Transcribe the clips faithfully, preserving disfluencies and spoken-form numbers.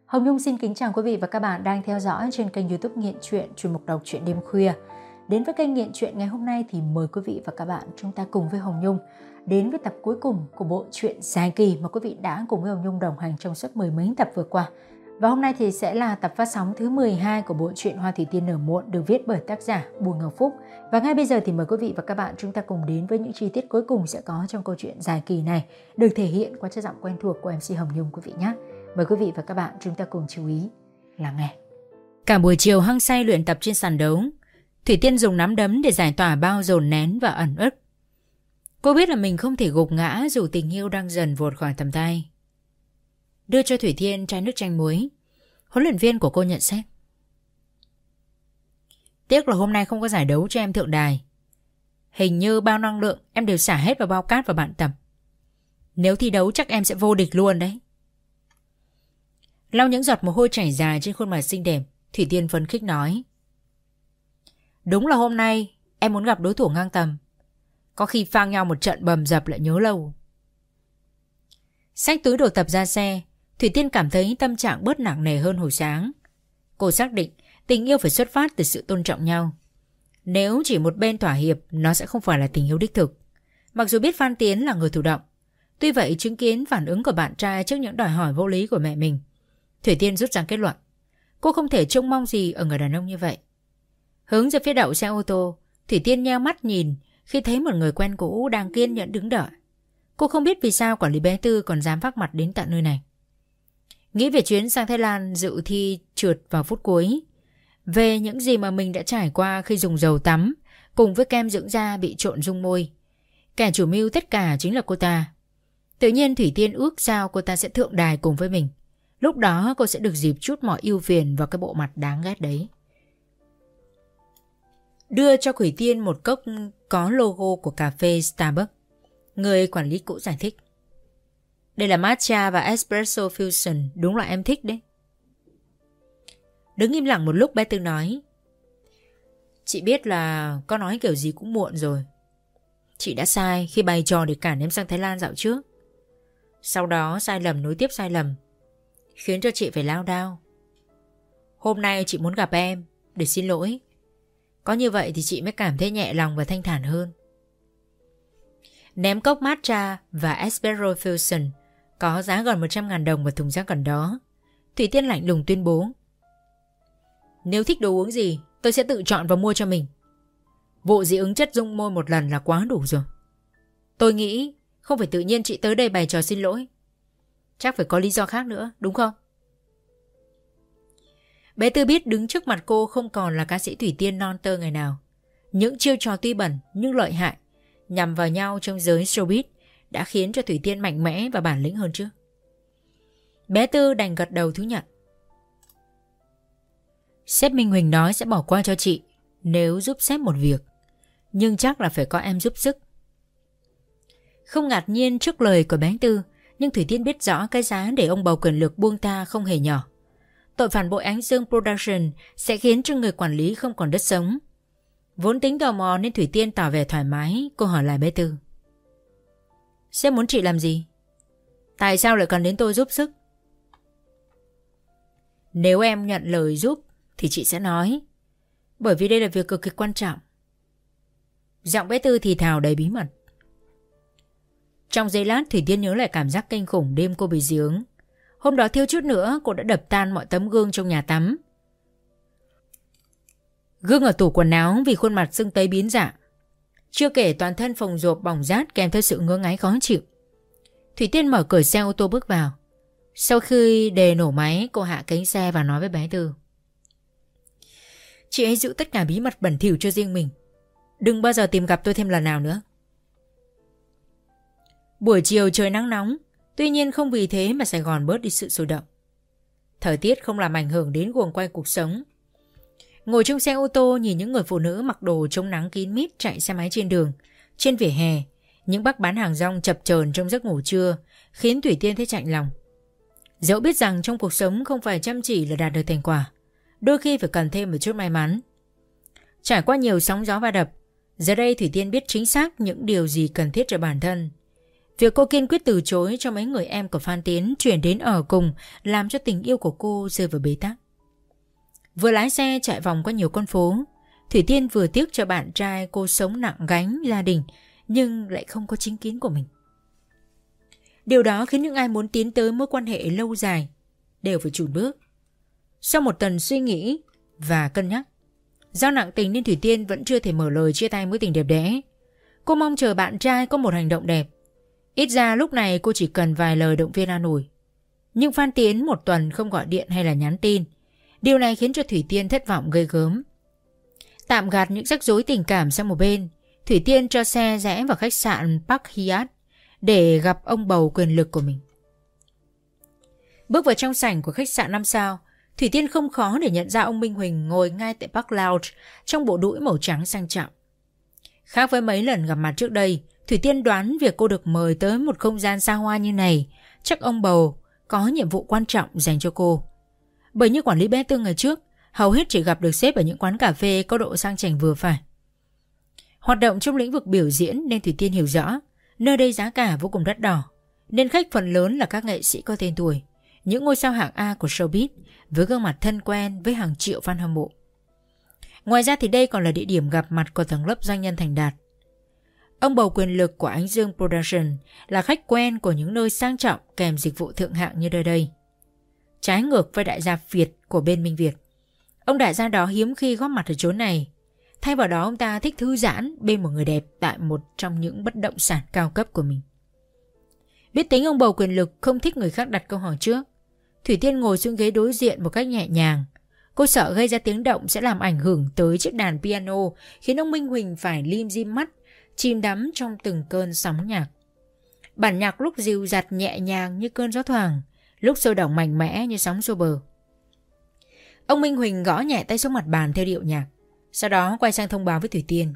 Hồng Nhung xin kính chào quý vị và các bạn đang theo dõi trên kênh YouTube Nghiện Truyện, chuyên mục đọc truyện đêm khuya. Đến với kênh Nghiện Truyện ngày hôm nay thì mời quý vị và các bạn chúng ta cùng với Hồng Nhung đến với tập cuối cùng của bộ truyện dài kỳ mà quý vị đã cùng với Hồng Nhung đồng hành trong suốt mười mấy tập vừa qua. Và hôm nay thì sẽ là tập phát sóng thứ mười hai của bộ truyện Hoa Thủy Tiên nở muộn được viết bởi tác giả Bùi Ngọc Phúc. Và ngay bây giờ thì mời quý vị và các bạn chúng ta cùng đến với những chi tiết cuối cùng sẽ có trong câu chuyện dài kỳ này, được thể hiện qua chất giọng quen thuộc của em xê Hồng Nhung quý vị nhé. Mời quý vị và các bạn chúng ta cùng chú ý lắng nghe. Cả buổi chiều hăng say luyện tập trên sàn đấu, Thủy Tiên dùng nắm đấm để giải tỏa bao dồn nén và ẩn ức. Cô biết là mình không thể gục ngã dù tình yêu đang dần vụt khỏi tầm tay. Đưa cho Thủy Tiên chai nước chanh muối, huấn luyện viên của cô nhận xét. Tiếc là hôm nay không có giải đấu cho em thượng đài. Hình như bao năng lượng em đều xả hết vào bao cát và bạn tập. Nếu thi đấu chắc em sẽ vô địch luôn đấy. Lau những giọt mồ hôi chảy dài trên khuôn mặt xinh đẹp, Thủy Tiên phấn khích nói. Đúng là hôm nay em muốn gặp đối thủ ngang tầm. Có khi phang nhau một trận bầm dập lại nhớ lâu. Xách túi đồ tập ra xe, Thủy Tiên cảm thấy tâm trạng bớt nặng nề hơn hồi sáng. Cô xác định tình yêu phải xuất phát từ sự tôn trọng nhau. Nếu chỉ một bên thỏa hiệp, nó sẽ không phải là tình yêu đích thực. Mặc dù biết Phan Tiến là người chủ động, tuy vậy chứng kiến phản ứng của bạn trai trước những đòi hỏi vô lý của mẹ mình, Thủy Tiên rút ra kết luận cô không thể trông mong gì ở người đàn ông như vậy. Hướng ra phía đậu xe ô tô, Thủy Tiên nheo mắt nhìn khi thấy một người quen cũ đang kiên nhẫn đứng đợi. Cô không biết vì sao quản lý bé Tư còn dám vác mặt đến tận nơi này. Nghĩ về chuyến sang Thái Lan dự thi trượt vào phút cuối, về những gì mà mình đã trải qua khi dùng dầu tắm cùng với kem dưỡng da bị trộn dung môi. Kẻ chủ mưu tất cả chính là cô ta. Tự nhiên Thủy Tiên ước sao cô ta sẽ thượng đài cùng với mình. Lúc đó cô sẽ được dịp chút mọi ưu phiền vào cái bộ mặt đáng ghét đấy. Đưa cho Thủy Tiên một cốc có logo của cà phê Starbucks. Người quản lý cũ giải thích. Đây là matcha và espresso fusion, đúng là em thích đấy. Đứng im lặng một lúc, bé Tư nói. Chị biết là có nói kiểu gì cũng muộn rồi. Chị đã sai khi bày trò để cản em sang Thái Lan dạo trước. Sau đó sai lầm nối tiếp sai lầm, khiến cho chị phải lao đao. Hôm nay chị muốn gặp em để xin lỗi. Có như vậy thì chị mới cảm thấy nhẹ lòng và thanh thản hơn. Ném cốc matcha và espresso fusion có giá gần một trăm nghìn đồng vào thùng rác gần đó, Thủy Tiên lạnh lùng tuyên bố. Nếu thích đồ uống gì, tôi sẽ tự chọn và mua cho mình. Vụ dị ứng chất dung môi một lần là quá đủ rồi. Tôi nghĩ không phải tự nhiên chị tới đây bày trò xin lỗi. Chắc phải có lý do khác nữa, đúng không? Bé Tư biết đứng trước mặt cô không còn là ca sĩ Thủy Tiên non tơ ngày nào. Những chiêu trò tuy bẩn nhưng lợi hại nhằm vào nhau trong giới showbiz đã khiến cho Thủy Tiên mạnh mẽ và bản lĩnh hơn trước. Bé Tư đành gật đầu thú nhận. Sếp Minh Huỳnh nói sẽ bỏ qua cho chị nếu giúp sếp một việc, nhưng chắc là phải có em giúp sức. Không ngạc nhiên trước lời của bé Tư, nhưng Thủy Tiên biết rõ cái giá để ông bầu quyền lực buông tha không hề nhỏ. Tội phản bội Ánh Dương Production sẽ khiến cho người quản lý không còn đất sống. Vốn tính tò mò nên Thủy Tiên tỏ vẻ thoải mái. Cô hỏi lại bé Tư. Sếp muốn chị làm gì? Tại sao lại cần đến tôi giúp sức? Nếu em nhận lời giúp thì chị sẽ nói, bởi vì đây là việc cực kỳ quan trọng. Giọng bé Tư thì thào đầy bí mật. Trong giây lát Thủy Tiên nhớ lại cảm giác kinh khủng đêm cô bị dị ứng. Hôm đó thiếu chút nữa cô đã đập tan mọi tấm gương trong nhà tắm. Gương ở tủ quần áo vì khuôn mặt sưng tấy biến dạng. Chưa kể toàn thân phồng rộp bỏng rát kèm theo sự ngứa ngáy khó chịu. Thủy Tiên mở cửa xe ô tô bước vào. Sau khi đề nổ máy, cô hạ cánh xe và nói với bé Tư. Chị hãy giữ tất cả bí mật bẩn thỉu cho riêng mình. Đừng bao giờ tìm gặp tôi thêm lần nào nữa. Buổi chiều trời nắng nóng, tuy nhiên không vì thế mà Sài Gòn bớt đi sự sôi động. Thời tiết không làm ảnh hưởng đến guồng quay cuộc sống. Ngồi trong xe ô tô nhìn những người phụ nữ mặc đồ chống nắng kín mít chạy xe máy trên đường, trên vỉa hè, những bác bán hàng rong chập chờn trong giấc ngủ trưa khiến Thủy Tiên thấy chạnh lòng. Dẫu biết rằng trong cuộc sống không phải chăm chỉ là đạt được thành quả, đôi khi phải cần thêm một chút may mắn. Trải qua nhiều sóng gió va đập, giờ đây Thủy Tiên biết chính xác những điều gì cần thiết cho bản thân. Việc cô kiên quyết từ chối cho mấy người em của Phan Tiến chuyển đến ở cùng làm cho tình yêu của cô rơi vào bế tắc. Vừa lái xe chạy vòng qua nhiều con phố, Thủy Tiên vừa tiếc cho bạn trai cô sống nặng gánh gia đình nhưng lại không có chính kiến của mình. Điều đó khiến những ai muốn tiến tới mối quan hệ lâu dài đều phải chùn bước. Sau một tuần suy nghĩ và cân nhắc, do nặng tình nên Thủy Tiên vẫn chưa thể mở lời chia tay mối tình đẹp đẽ. Cô mong chờ bạn trai có một hành động đẹp. Ít ra lúc này cô chỉ cần vài lời động viên an ủi. Nhưng Phan Tiến một tuần không gọi điện hay là nhắn tin. Điều này khiến cho Thủy Tiên thất vọng ghê gớm. Tạm gạt những rắc rối tình cảm sang một bên, Thủy Tiên cho xe rẽ vào khách sạn Park Hyatt để gặp ông bầu quyền lực của mình. Bước vào trong sảnh của khách sạn năm sao, Thủy Tiên không khó để nhận ra ông Minh Huỳnh ngồi ngay tại Park Lounge trong bộ đũi màu trắng sang trọng. Khác với mấy lần gặp mặt trước đây, Thủy Tiên đoán việc cô được mời tới một không gian xa hoa như này, chắc ông bầu có nhiệm vụ quan trọng dành cho cô. Bởi như quản lý bé Tư ngày trước, hầu hết chỉ gặp được sếp ở những quán cà phê có độ sang chảnh vừa phải. Hoạt động trong lĩnh vực biểu diễn nên Thủy Tiên hiểu rõ, nơi đây giá cả vô cùng đắt đỏ, nên khách phần lớn là các nghệ sĩ có tên tuổi, những ngôi sao hạng A của showbiz với gương mặt thân quen với hàng triệu fan hâm mộ. Ngoài ra thì đây còn là địa điểm gặp mặt của tầng lớp doanh nhân thành đạt. Ông bầu quyền lực của Ánh Dương Production là khách quen của những nơi sang trọng kèm dịch vụ thượng hạng như nơi đây. Trái ngược với đại gia Việt của bên Minh Việt, ông đại gia đó hiếm khi góp mặt ở chỗ này. Thay vào đó ông ta thích thư giãn bên một người đẹp tại một trong những bất động sản cao cấp của mình. Biết tính ông bầu quyền lực không thích người khác đặt câu hỏi trước, Thủy Tiên ngồi xuống ghế đối diện một cách nhẹ nhàng. Cô sợ gây ra tiếng động sẽ làm ảnh hưởng tới chiếc đàn piano, khiến ông Minh Huỳnh phải lim dim mắt, chìm đắm trong từng cơn sóng nhạc. Bản nhạc lúc dịu dặt nhẹ nhàng như cơn gió thoảng, lúc sôi động mạnh mẽ như sóng xô bờ. Ông Minh Huỳnh gõ nhẹ tay xuống mặt bàn theo điệu nhạc, sau đó quay sang thông báo với Thủy Tiên.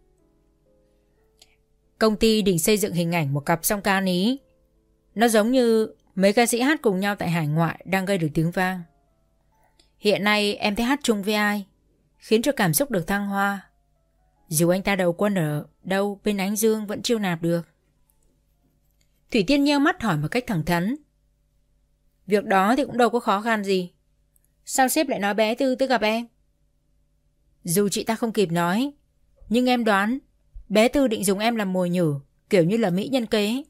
Công ty định xây dựng hình ảnh một cặp song ca ý. Nó giống như mấy ca sĩ hát cùng nhau tại hải ngoại đang gây được tiếng vang. Hiện nay em thấy hát chung với ai khiến cho cảm xúc được thăng hoa. Dù anh ta đầu quân ở đâu bên Ánh Dương vẫn chiêu nạp được. Thủy Tiên nheo mắt hỏi một cách thẳng thắn. Việc đó thì cũng đâu có khó khăn gì. Sao sếp lại nói bé Tư tới gặp em? Dù chị ta không kịp nói, nhưng em đoán bé Tư định dùng em làm mồi nhử, kiểu như là mỹ nhân kế.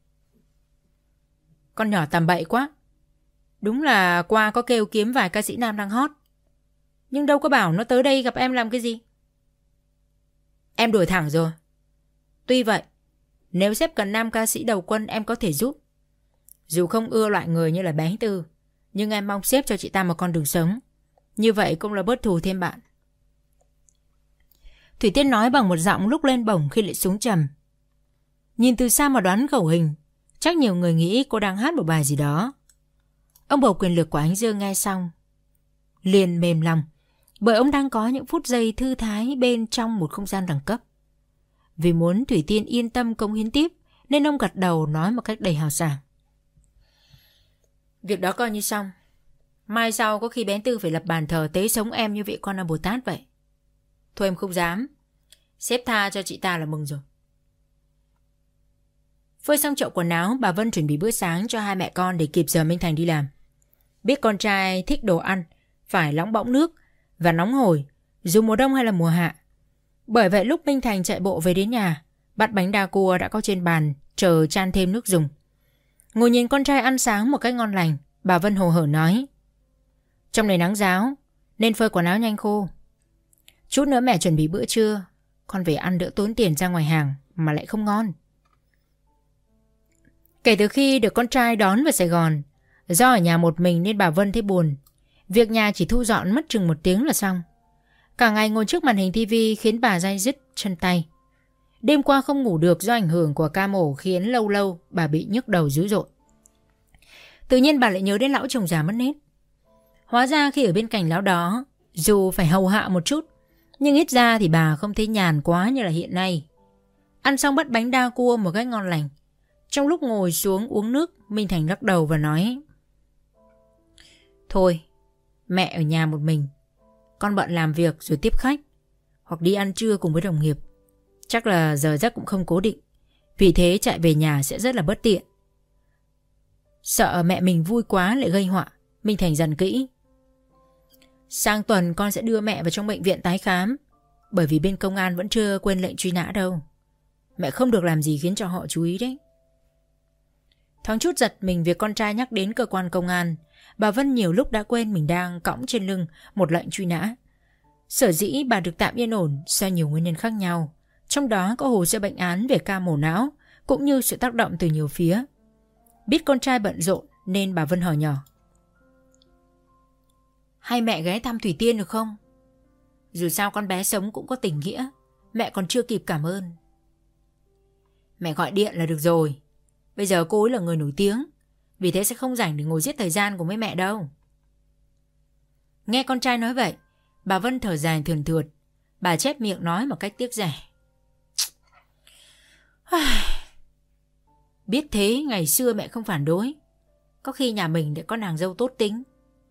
Con nhỏ tầm bậy quá. Đúng là qua có kêu kiếm vài ca sĩ nam đang hot, nhưng đâu có bảo nó tới đây gặp em làm cái gì. Em đuổi thẳng rồi. Tuy vậy, nếu sếp cần nam ca sĩ đầu quân em có thể giúp. Dù không ưa loại người như là bé Tư, nhưng em mong sếp cho chị ta một con đường sống. Như vậy cũng là bớt thù thêm bạn. Thủy Tiên nói bằng một giọng lúc lên bổng khi lại xuống trầm. Nhìn từ xa mà đoán khẩu hình, chắc nhiều người nghĩ cô đang hát một bài gì đó. Ông bầu quyền lực của Ánh Dương nghe xong liền mềm lòng, bởi ông đang có những phút giây thư thái bên trong một không gian đẳng cấp. Vì muốn Thủy Tiên yên tâm cống hiến tiếp nên ông gật đầu nói một cách đầy hào sảng. Việc đó coi như xong. Mai sau có khi bé Tư phải lập bàn thờ tế sống em như vị con là Bồ Tát vậy. Thôi em không dám. Sếp tha cho chị ta là mừng rồi. Phơi xong chậu quần áo, bà Vân chuẩn bị bữa sáng cho hai mẹ con để kịp giờ Minh Thành đi làm. Biết con trai thích đồ ăn phải nóng bỏng nước và nóng hổi, dù mùa đông hay là mùa hạ. Bởi vậy lúc Minh Thành chạy bộ về đến nhà, bát bánh đa cua đã có trên bàn chờ chan thêm nước dùng. Ngồi nhìn con trai ăn sáng một cách ngon lành, bà Vân hồ hởi nói: Trong này nắng ráo nên phơi quần áo nhanh khô. Chút nữa mẹ chuẩn bị bữa trưa, con về ăn đỡ tốn tiền ra ngoài hàng mà lại không ngon. Kể từ khi được con trai đón về Sài Gòn, do ở nhà một mình nên bà Vân thấy buồn. Việc nhà chỉ thu dọn mất chừng một tiếng là xong. Cả ngày ngồi trước màn hình tivi khiến bà day dứt chân tay. Đêm qua không ngủ được do ảnh hưởng của ca mổ khiến lâu lâu bà bị nhức đầu dữ dội. Tự nhiên bà lại nhớ đến lão chồng già mất nết. Hóa ra khi ở bên cạnh lão đó, dù phải hầu hạ một chút, nhưng ít ra thì bà không thấy nhàn quá như là hiện nay. Ăn xong bát bánh đa cua một cách ngon lành. Trong lúc ngồi xuống uống nước, Minh Thành lắc đầu và nói: Thôi, mẹ ở nhà một mình, con bận làm việc rồi tiếp khách hoặc đi ăn trưa cùng với đồng nghiệp. Chắc là giờ giấc cũng không cố định. Vì thế chạy về nhà sẽ rất là bất tiện. Sợ mẹ mình vui quá lại gây họa, Minh Thành dặn kỹ. Sang tuần con sẽ đưa mẹ vào trong bệnh viện tái khám, bởi vì bên công an vẫn chưa quên lệnh truy nã đâu. Mẹ không được làm gì khiến cho họ chú ý đấy. Thoáng chút giật mình việc con trai nhắc đến cơ quan công an, bà Vân nhiều lúc đã quên mình đang cõng trên lưng một lệnh truy nã. Sở dĩ bà được tạm yên ổn do nhiều nguyên nhân khác nhau, trong đó có hồ sơ bệnh án về ca mổ não, cũng như sự tác động từ nhiều phía. Biết con trai bận rộn nên bà Vân hỏi nhỏ. Hay mẹ ghé thăm Thủy Tiên được không? Dù sao con bé sống cũng có tình nghĩa, mẹ còn chưa kịp cảm ơn. Mẹ gọi điện là được rồi. Bây giờ cô ấy là người nổi tiếng, vì thế sẽ không rảnh để ngồi giết thời gian cùng với mẹ đâu. Nghe con trai nói vậy, bà Vân thở dài thườn thượt. Bà chép miệng nói một cách tiếc rẻ. Biết thế ngày xưa mẹ không phản đối. Có khi nhà mình đã có nàng dâu tốt tính.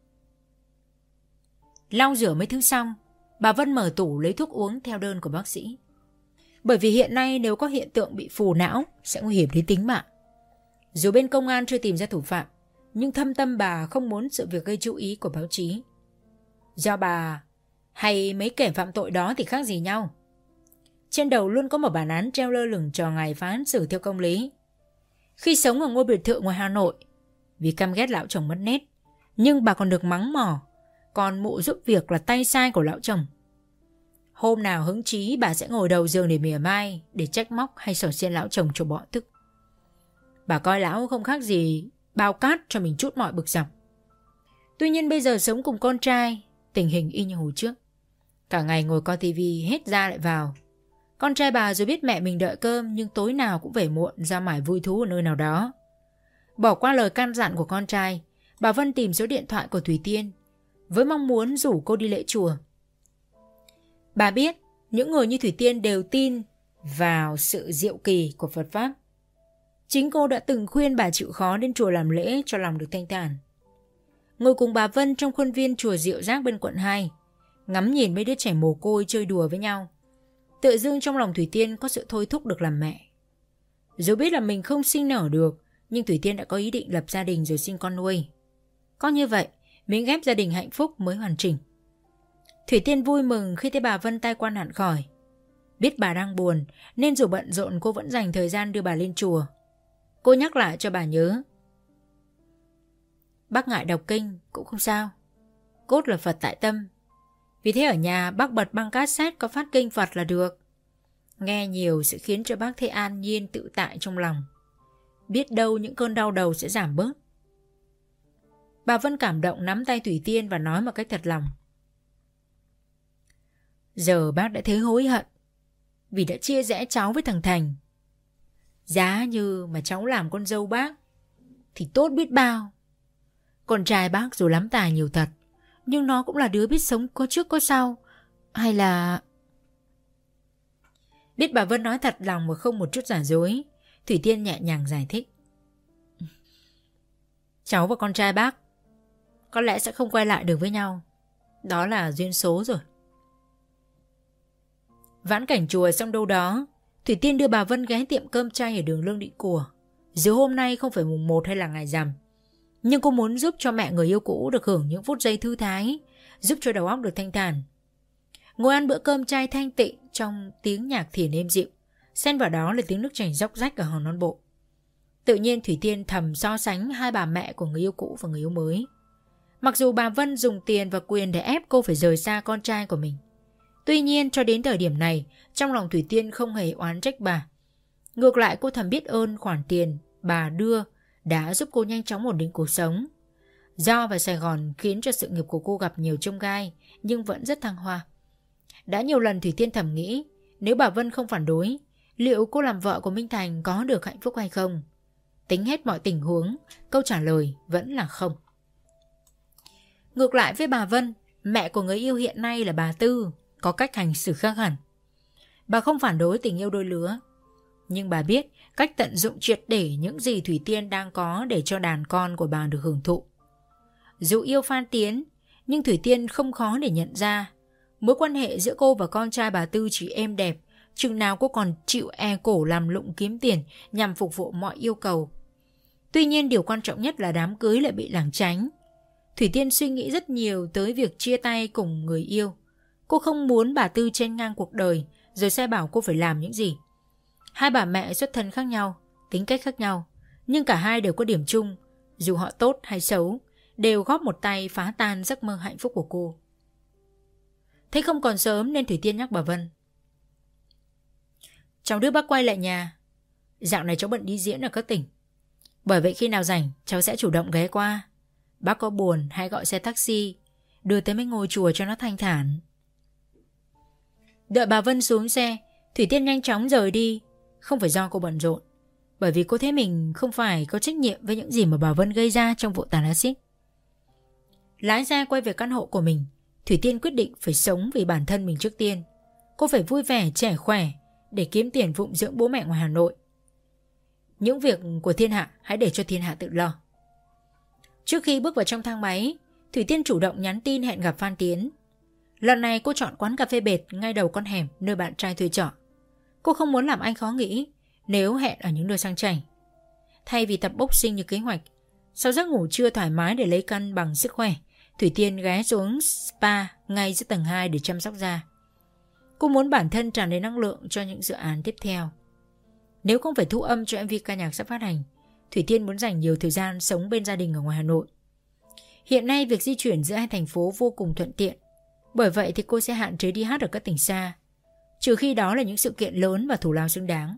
Lau rửa mấy thứ xong, bà Vân mở tủ lấy thuốc uống theo đơn của bác sĩ. Bởi vì hiện nay nếu có hiện tượng bị phù não sẽ nguy hiểm đến tính mạng. Dù bên công an chưa tìm ra thủ phạm, nhưng thâm tâm bà không muốn sự việc gây chú ý của báo chí. Do bà hay mấy kẻ phạm tội đó thì khác gì nhau. Trên đầu luôn có một bản án treo lơ lửng chờ ngày phán xử theo công lý. Khi sống ở ngôi biệt thự ngoài Hà Nội, vì căm ghét lão chồng mất nết, nhưng bà còn được mắng mỏ, còn mụ giúp việc là tay sai của lão chồng. Hôm nào hứng chí bà sẽ ngồi đầu giường để mỉa mai, để trách móc hay xỏ xiên lão chồng cho bỏ tức. Bà coi lão không khác gì bao cát cho mình chút mọi bực dọc. Tuy nhiên bây giờ sống cùng con trai, tình hình y như hồi trước. Cả ngày ngồi coi tivi hết ra lại vào. Con trai bà dù biết mẹ mình đợi cơm, nhưng tối nào cũng về muộn ra mải vui thú ở nơi nào đó. Bỏ qua lời can dặn của con trai, bà Vân tìm số điện thoại của Thủy Tiên với mong muốn rủ cô đi lễ chùa. Bà biết những người như Thủy Tiên đều tin vào sự diệu kỳ của Phật Pháp. Chính cô đã từng khuyên bà chịu khó đến chùa làm lễ cho lòng được thanh thản. Ngồi cùng bà Vân trong khuôn viên chùa Diệu Giác bên quận hai, ngắm nhìn mấy đứa trẻ mồ côi chơi đùa với nhau, tự dưng trong lòng Thủy Tiên có sự thôi thúc được làm mẹ. Dù biết là mình không sinh nở được, nhưng Thủy Tiên đã có ý định lập gia đình rồi sinh con nuôi. Có như vậy, miếng ghép gia đình hạnh phúc mới hoàn chỉnh. Thủy Tiên vui mừng khi thấy bà Vân tai qua nạn khỏi. Biết bà đang buồn nên dù bận rộn cô vẫn dành thời gian đưa bà lên chùa. Cô nhắc lại cho bà nhớ. Bác ngại đọc kinh cũng không sao, cốt là Phật tại tâm. Vì thế ở nhà bác bật băng cassette có phát kinh Phật là được. Nghe nhiều sẽ khiến cho bác thấy an nhiên tự tại trong lòng. Biết đâu những cơn đau đầu sẽ giảm bớt. Bà Vân cảm động nắm tay Thủy Tiên và nói một cách thật lòng. Giờ bác đã thấy hối hận vì đã chia rẽ cháu với thằng Thành. Giá như mà cháu làm con dâu bác thì tốt biết bao. Con trai bác dù lắm tài nhiều thật, nhưng nó cũng là đứa biết sống có trước có sau. Hay là... Biết bà Vân nói thật lòng mà không một chút giả dối, Thủy Tiên nhẹ nhàng giải thích. Cháu và con trai bác có lẽ sẽ không quay lại được với nhau. Đó là duyên số rồi. Vãn cảnh chùa xong đâu đó, Thủy Tiên đưa bà Vân ghé tiệm cơm chay ở đường Lương Định Của. Dù hôm nay không phải mùng một hay là ngày rằm, nhưng cô muốn giúp cho mẹ người yêu cũ được hưởng những phút giây thư thái, giúp cho đầu óc được thanh thản. Ngồi ăn bữa cơm chay thanh tịnh trong tiếng nhạc thiền êm dịu, xen vào đó là tiếng nước chảy róc rách ở hòn non bộ. Tự nhiên Thủy Tiên thầm so sánh hai bà mẹ của người yêu cũ và người yêu mới. Mặc dù bà Vân dùng tiền và quyền để ép cô phải rời xa con trai của mình, tuy nhiên cho đến thời điểm này, trong lòng Thủy Tiên không hề oán trách bà. Ngược lại cô thầm biết ơn khoản tiền bà đưa đã giúp cô nhanh chóng ổn định cuộc sống. Do vào Sài Gòn khiến cho sự nghiệp của cô gặp nhiều chông gai, nhưng vẫn rất thăng hoa. Đã nhiều lần Thủy Tiên thầm nghĩ, nếu bà Vân không phản đối, liệu cô làm vợ của Minh Thành có được hạnh phúc hay không? Tính hết mọi tình huống, câu trả lời vẫn là không. Ngược lại với bà Vân, mẹ của người yêu hiện nay là bà Tư có cách hành xử khác hẳn. Bà không phản đối tình yêu đôi lứa, nhưng bà biết cách tận dụng triệt để những gì Thủy Tiên đang có để cho đàn con của bà được hưởng thụ. Dù yêu Phan Tiến, nhưng Thủy Tiên không khó để nhận ra mối quan hệ giữa cô và con trai bà Tư chỉ êm đẹp chừng nào cô còn chịu e cổ làm lụng kiếm tiền nhằm phục vụ mọi yêu cầu. Tuy nhiên điều quan trọng nhất là đám cưới lại bị lảng tránh. Thủy Tiên suy nghĩ rất nhiều tới việc chia tay cùng người yêu. Cô không muốn bà Tư chen ngang cuộc đời rồi sai bảo cô phải làm những gì. Hai bà mẹ xuất thân khác nhau, tính cách khác nhau, nhưng cả hai đều có điểm chung, dù họ tốt hay xấu, đều góp một tay phá tan giấc mơ hạnh phúc của cô. Thấy không còn sớm nên Thủy Tiên nhắc bà Vân. Cháu đưa bác quay lại nhà. Dạo này cháu bận đi diễn ở các tỉnh. Bởi vậy khi nào rảnh cháu sẽ chủ động ghé qua. Bác có buồn hãy gọi xe taxi đưa tới mấy ngôi chùa cho nó thanh thản. Đợi bà Vân xuống xe, Thủy Tiên nhanh chóng rời đi. Không phải do cô bận rộn, bởi vì cô thấy mình không phải có trách nhiệm với những gì mà bà Vân gây ra trong vụ tàn axit. Lái xe quay về căn hộ của mình, Thủy Tiên quyết định phải sống vì bản thân mình trước tiên. Cô phải vui vẻ, trẻ khỏe để kiếm tiền phụng dưỡng bố mẹ ngoài Hà Nội. Những việc của thiên hạ hãy để cho thiên hạ tự lo. Trước khi bước vào trong thang máy, Thủy Tiên chủ động nhắn tin hẹn gặp Phan Tiến. Lần này cô chọn quán cà phê bệt ngay đầu con hẻm nơi bạn trai thuê trọ. Cô không muốn làm anh khó nghĩ nếu hẹn ở những nơi sang chảnh. Thay vì tập boxing như kế hoạch, sau giấc ngủ trưa thoải mái để lấy cân bằng sức khỏe, Thủy Tiên ghé xuống spa ngay dưới tầng hai để chăm sóc da. Cô muốn bản thân tràn đầy năng lượng cho những dự án tiếp theo. Nếu không phải thu âm cho em vê ca nhạc sắp phát hành, Thủy Tiên muốn dành nhiều thời gian sống bên gia đình ở ngoài Hà Nội. Hiện nay việc di chuyển giữa hai thành phố vô cùng thuận tiện. Bởi vậy thì cô sẽ hạn chế đi hát ở các tỉnh xa, trừ khi đó là những sự kiện lớn và thù lao xứng đáng.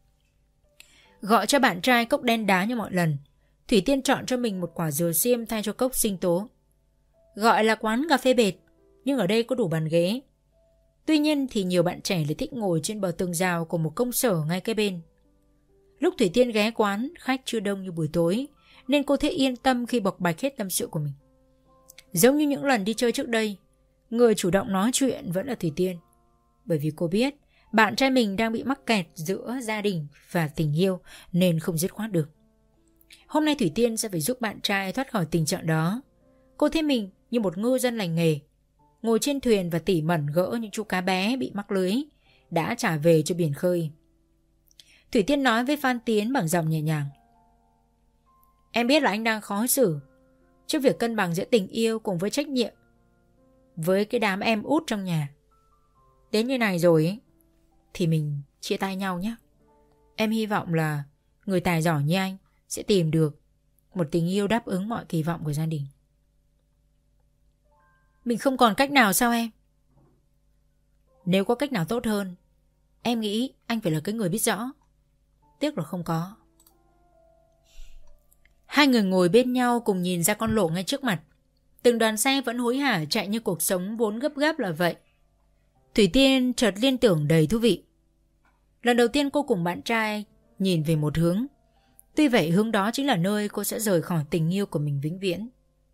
Gọi cho bạn trai cốc đen đá như mọi lần, Thủy Tiên chọn cho mình một quả dừa xiêm thay cho cốc sinh tố. Gọi là quán cà phê bệt, nhưng ở đây có đủ bàn ghế. Tuy nhiên thì nhiều bạn trẻ lại thích ngồi trên bờ tường rào của một công sở ngay kế bên. Lúc Thủy Tiên ghé quán, khách chưa đông như buổi tối, nên cô thấy yên tâm khi bộc bạch hết tâm sự của mình. Giống như những lần đi chơi trước đây, người chủ động nói chuyện vẫn là Thủy Tiên. Bởi vì cô biết bạn trai mình đang bị mắc kẹt giữa gia đình và tình yêu nên không dứt khoát được. Hôm nay Thủy Tiên sẽ phải giúp bạn trai thoát khỏi tình trạng đó. Cô thấy mình như một ngư dân lành nghề, ngồi trên thuyền và tỉ mẩn gỡ những chú cá bé bị mắc lưới đã trả về cho biển khơi. Thủy Tiên nói với Phan Tiến bằng giọng nhẹ nhàng. Em biết là anh đang khó xử trước việc cân bằng giữa tình yêu cùng với trách nhiệm với cái đám em út trong nhà. Đến như này rồi ấy, thì mình chia tay nhau nhé. Em hy vọng là người tài giỏi như anh sẽ tìm được một tình yêu đáp ứng mọi kỳ vọng của gia đình. Mình không còn cách nào sao em? Nếu có cách nào tốt hơn, em nghĩ anh phải là cái người biết rõ. Tiếc là không có. Hai người ngồi bên nhau cùng nhìn ra con lộ ngay trước mặt. Từng đoàn xe vẫn hối hả chạy như cuộc sống vốn gấp gáp là vậy. Thủy Tiên chợt liên tưởng đầy thú vị. Lần đầu tiên cô cùng bạn trai nhìn về một hướng. Tuy vậy hướng đó chính là nơi cô sẽ rời khỏi tình yêu của mình vĩnh viễn.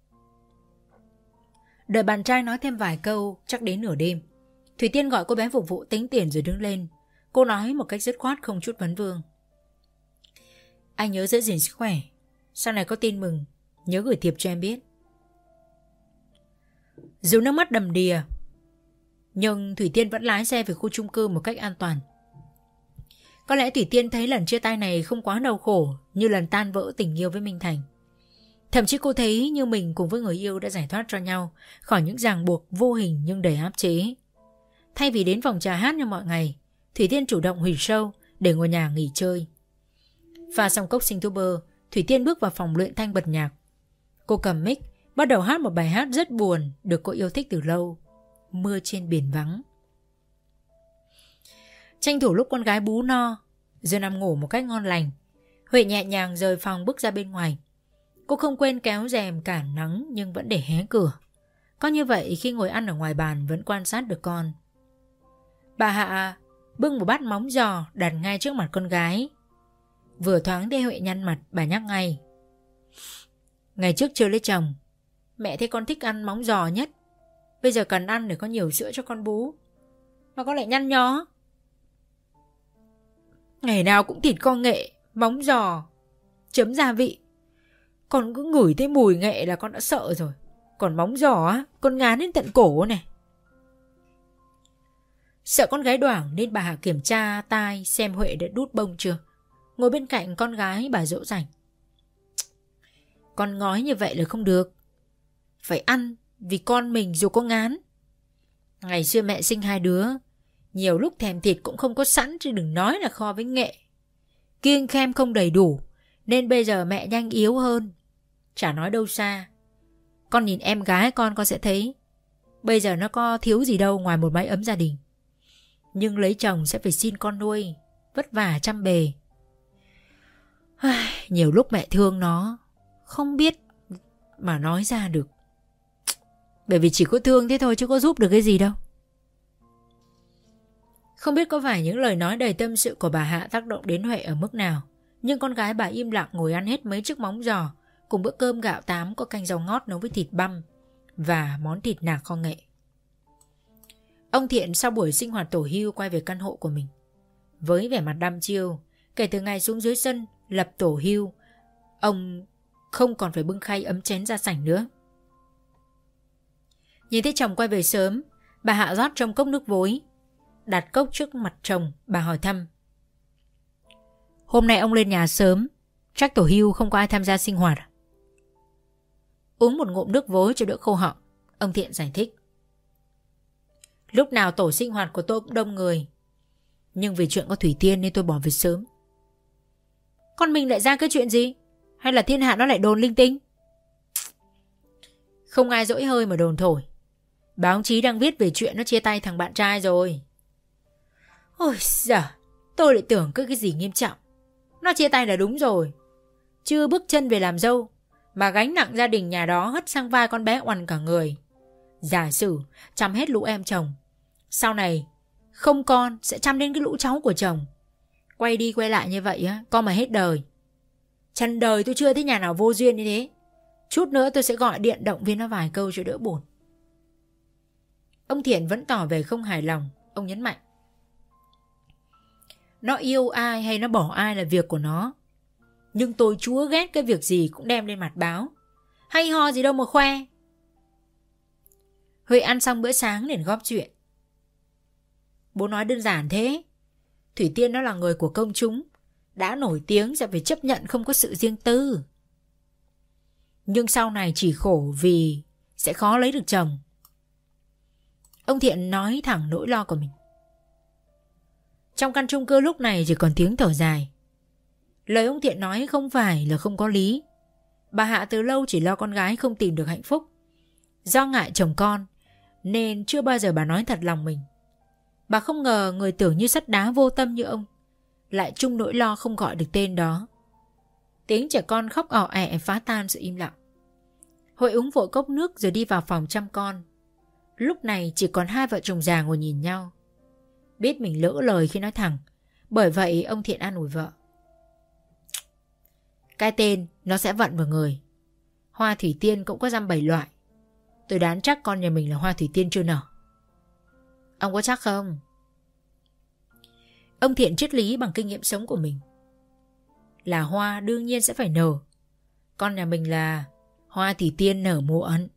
Đợi bạn trai nói thêm vài câu, chắc đến nửa đêm, Thủy Tiên gọi cô bé phục vụ tính tiền rồi đứng lên. Cô nói một cách dứt khoát không chút vấn vương. Anh nhớ giữ gìn sức khỏe. Sau này có tin mừng nhớ gửi thiệp cho em biết. Dù nước mắt đầm đìa, nhưng Thủy Tiên vẫn lái xe về khu chung cư một cách an toàn. Có lẽ Thủy Tiên thấy lần chia tay này không quá đau khổ như lần tan vỡ tình yêu với Minh Thành. Thậm chí cô thấy như mình cùng với người yêu đã giải thoát cho nhau khỏi những ràng buộc vô hình nhưng đầy áp chế. Thay vì đến phòng trà hát như mọi ngày, Thủy Tiên chủ động hủy show để ngồi nhà nghỉ chơi. Pha xong cốc sinh tố bơ, Thủy Tiên bước vào phòng luyện thanh bật nhạc. Cô cầm mic, bắt đầu hát một bài hát rất buồn được cô yêu thích từ lâu, Mưa trên biển vắng. Tranh thủ lúc con gái bú no rồi nằm ngủ một cách ngon lành, Huệ nhẹ nhàng rời phòng bước ra bên ngoài. Cô không quên kéo rèm cản nắng nhưng vẫn để hé cửa. Có như vậy khi ngồi ăn ở ngoài bàn vẫn quan sát được con. Bà Hạ bưng một bát móng giò đặt ngay trước mặt con gái. Vừa thoáng thấy Huệ nhăn mặt, bà nhắc ngay. Ngày trước chưa lấy chồng, mẹ thấy con thích ăn móng giò nhất. Bây giờ cần ăn để có nhiều sữa cho con bú, mà con lại nhăn nhó. Ngày nào cũng thịt kho nghệ, móng giò, chấm gia vị. Con cứ ngửi thấy mùi nghệ là con đã sợ rồi. Còn móng giò á, con ngán đến tận cổ này. Sợ con gái đoảng nên bà Hạ kiểm tra tai xem Huệ đã đút bông chưa. Ngồi bên cạnh con gái bà dỗ dành. Con nói như vậy là không được. Phải ăn vì con mình dù có ngán. Ngày xưa mẹ sinh hai đứa, nhiều lúc thèm thịt cũng không có sẵn, chứ đừng nói là kho với nghệ. Kiêng khem không đầy đủ nên bây giờ mẹ nhanh yếu hơn. Chả nói đâu xa. Con nhìn em gái con con sẽ thấy bây giờ nó có thiếu gì đâu ngoài một mái ấm gia đình. Nhưng lấy chồng sẽ phải xin con nuôi, vất vả chăm bề. Nhiều lúc mẹ thương nó, không biết mà nói ra được. Bởi vì chỉ có thương thế thôi chứ có giúp được cái gì đâu. Không biết có phải những lời nói đầy tâm sự của bà Hạ tác động đến Huệ ở mức nào, nhưng con gái bà im lặng ngồi ăn hết mấy chiếc móng giò cùng bữa cơm gạo tám có canh rau ngót nấu với thịt băm và món thịt nạc kho nghệ. Ông Thiện sau buổi sinh hoạt tổ hưu quay về căn hộ của mình. Với vẻ mặt đăm chiêu, kể từ ngày xuống dưới sân lập tổ hưu, ông không còn phải bưng khay ấm chén ra sảnh nữa. Nhìn thấy chồng quay về sớm, bà Hạ rót trong cốc nước vối, đặt cốc trước mặt chồng, bà hỏi thăm. Hôm nay ông lên nhà sớm, chắc tổ hưu không có ai tham gia sinh hoạt à? Uống một ngụm nước vối cho đỡ khô họng, ông Thiện giải thích. Lúc nào tổ sinh hoạt của tôi cũng đông người, nhưng vì chuyện có Thủy Tiên nên tôi bỏ về sớm. Con mình lại ra cái chuyện gì? Hay là thiên hạ nó lại đồn linh tinh? Không ai dỗi hơi mà đồn thổi. Báo chí đang viết về chuyện nó chia tay thằng bạn trai rồi. Ôi giời, tôi lại tưởng cứ cái gì nghiêm trọng. Nó chia tay là đúng rồi. Chưa bước chân về làm dâu mà gánh nặng gia đình nhà đó hất sang vai con bé oằn cả người. Giả sử chăm hết lũ em chồng, sau này không con sẽ chăm đến cái lũ cháu của chồng. Quay đi quay lại như vậy á, con mà hết đời. Trần đời tôi chưa thấy nhà nào vô duyên như thế. Chút nữa tôi sẽ gọi điện động viên nó vài câu cho đỡ buồn. Ông Thiện vẫn tỏ vẻ không hài lòng. Ông nhấn mạnh, nó yêu ai hay nó bỏ ai là việc của nó, nhưng tôi chúa ghét cái việc gì cũng đem lên mặt báo. Hay ho gì đâu mà khoe. Huệ ăn xong bữa sáng liền góp chuyện. Bố nói đơn giản thế. Thủy Tiên nó là người của công chúng, đã nổi tiếng sẽ phải chấp nhận không có sự riêng tư. Nhưng sau này chỉ khổ vì sẽ khó lấy được chồng. Ông Thiện nói thẳng nỗi lo của mình. Trong căn chung cư lúc này chỉ còn tiếng thở dài. Lời ông Thiện nói không phải là không có lý. Bà Hạ từ lâu chỉ lo con gái không tìm được hạnh phúc. Do ngại chồng con nên chưa bao giờ bà nói thật lòng mình. Bà không ngờ người tưởng như sắt đá vô tâm như ông lại chung nỗi lo không gọi được tên đó. Tiếng trẻ con khóc ỏ ẹ phá tan sự im lặng. Huệ uống vội cốc nước rồi đi vào phòng chăm con. Lúc này chỉ còn hai vợ chồng già ngồi nhìn nhau. Biết mình lỡ lời khi nói thẳng, bởi vậy ông Thiện an ủi vợ. Cái tên nó sẽ vận vào người. Hoa Thủy Tiên cũng có dăm bảy loại. Tôi đoán chắc con nhà mình là Hoa Thủy Tiên chưa nở. Ông có chắc không? Ông Thiện triết lý bằng kinh nghiệm sống của mình. Là hoa đương nhiên sẽ phải nở. Con nhà mình là Hoa Thủy Tiên nở muộn.